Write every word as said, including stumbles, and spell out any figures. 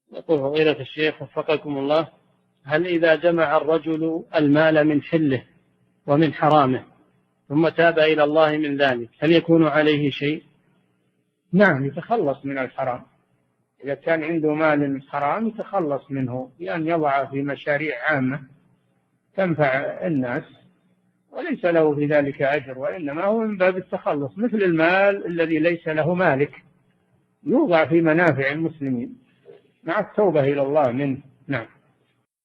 يقول فضيلة الشيخ وفقكم الله: هل إذا جمع الرجل المال من حله ومن حرامه ثم تاب إلى الله من ذلك هل يكون عليه شيء؟ نعم، يتخلص من الحرام. إذا كان عنده مال حرام يتخلص منه بأن يضعه في مشاريع عامة تنفع الناس، وليس له في ذلك أجر، وإنما هو من باب التخلص، مثل المال الذي ليس له مالك يوضع في منافع المسلمين مع التوبة إلى الله منه. نعم.